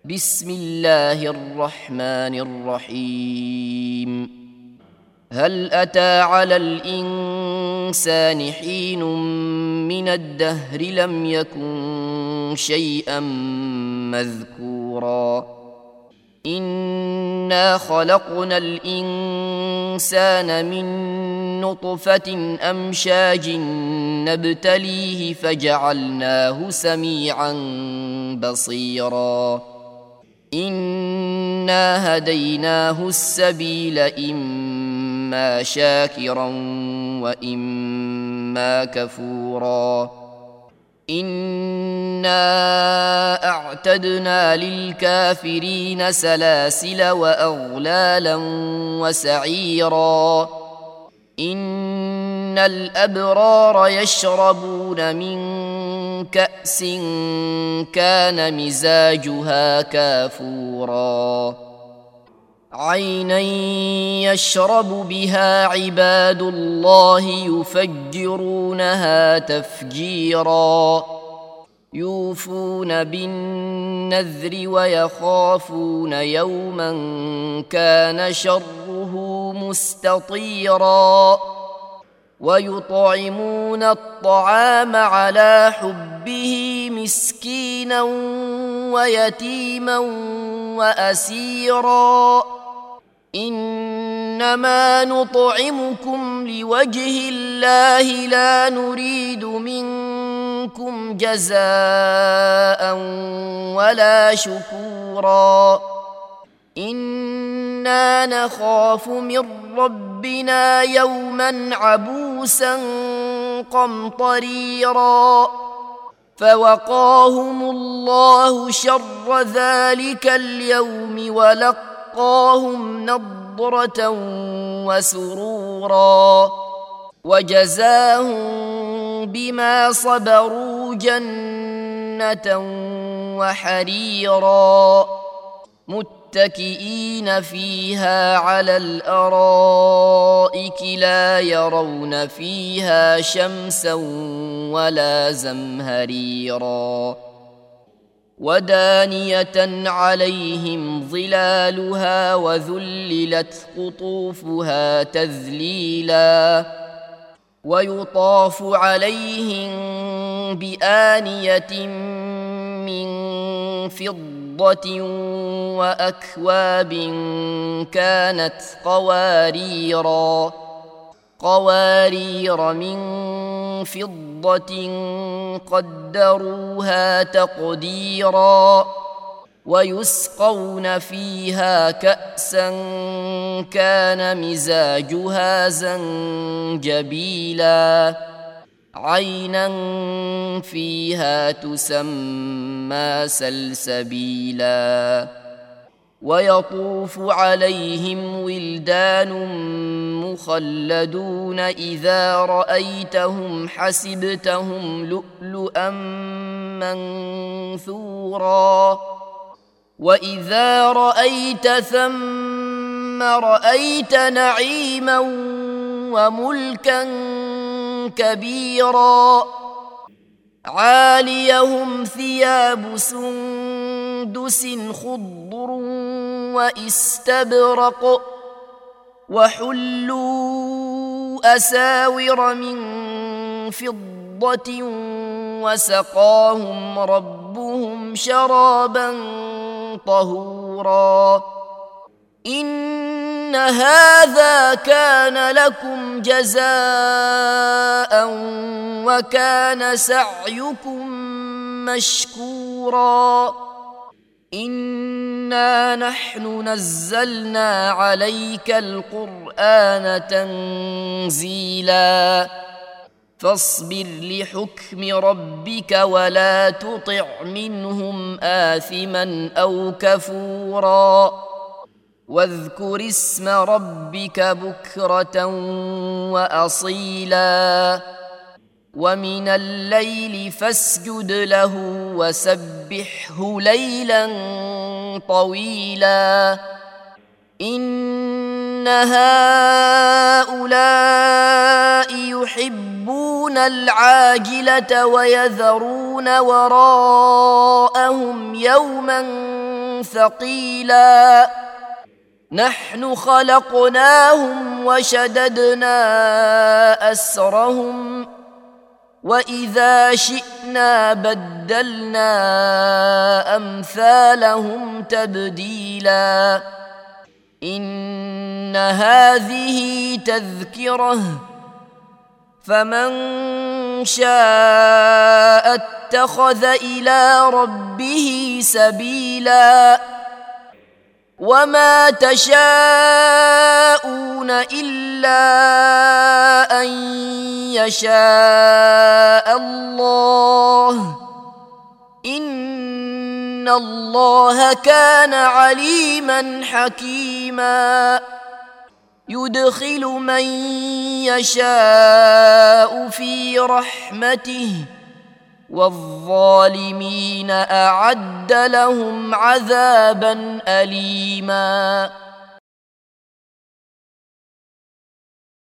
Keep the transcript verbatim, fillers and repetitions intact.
بسم الله الرحمن الرحيم. هل أتى على الإنسان حين من الدهر لم يكن شيئا مذكورا إنا خلقنا الإنسان من نطفة أمشاج نبتليه فجعلناه سميعا بصيرا إنا هديناه السبيل إما شاكرا وإما كفورا إنا أعتدنا للكافرين سلاسل وأغلالا وسعيرا إن الأبرار يشربون من كأس كان مزاجها كافورا عينا يشرب بها عباد الله يفجرونها تفجيرا يوفون بالنذر ويخافون يوما كان شره مستطيرا ويطعمون الطعام على حبه مسكينا ويتيما وأسيرا إنما نطعمكم لوجه الله لا نريد منكم جزاء ولا شكورا إنا نخاف من ربنا يوما عبوسا قمطريرا فوقاهم الله شر ذلك اليوم ولقاهم نضرة وسرورا وجزاهم بما صبروا جنة وحريرا متكئين فيها على الأرائك لا يرون فيها شمسا ولا زمهريرا ودانية عليهم ظلالها وذللت قطوفها تذليلا ويطاف عليهم بآنية من فضة وأكواب كانت قواريرا قوارير من فضة قدروها تقديرا ويسقون فيها كأسا كان مزاجها زنجبيلا عينا فيها تسمى سلسبيلا ويطوف عليهم ولدان مخلدون إذا رأيتهم حسبتهم لؤلؤا منثورا وإذا رأيت ثم رأيت نعيما وملكا كبيرا عاليهم ثياب سندس خضر واستبرق وحلوا أساور من فضة وسقاهم ربهم شرابا طهورا إن هذا كان لكم جزاء وكان سعيكم مشكورا إنا نحن نزلنا عليك القرآن تنزيلا فاصبر لحكم ربك ولا تطع منهم آثما أو كفورا واذكر اسم ربك بكرة وأصيلا ومن الليل فاسجد له وسبحه ليلا طويلا إن هؤلاء يحبون العاجلة ويذرون وراءهم يوما ثقيلا نحن خلقناهم وشددنا أسرهم وإذا شئنا بدلنا أمثالهم تبديلا إن هذه تذكرة فمن شاء اتخذ إلى ربه سبيلا وما تشاءون إلا أن يشاء الله إن الله كان عليما حكيما يدخل من يشاء في رحمته والظالمين أعد لهم عذابا أليما.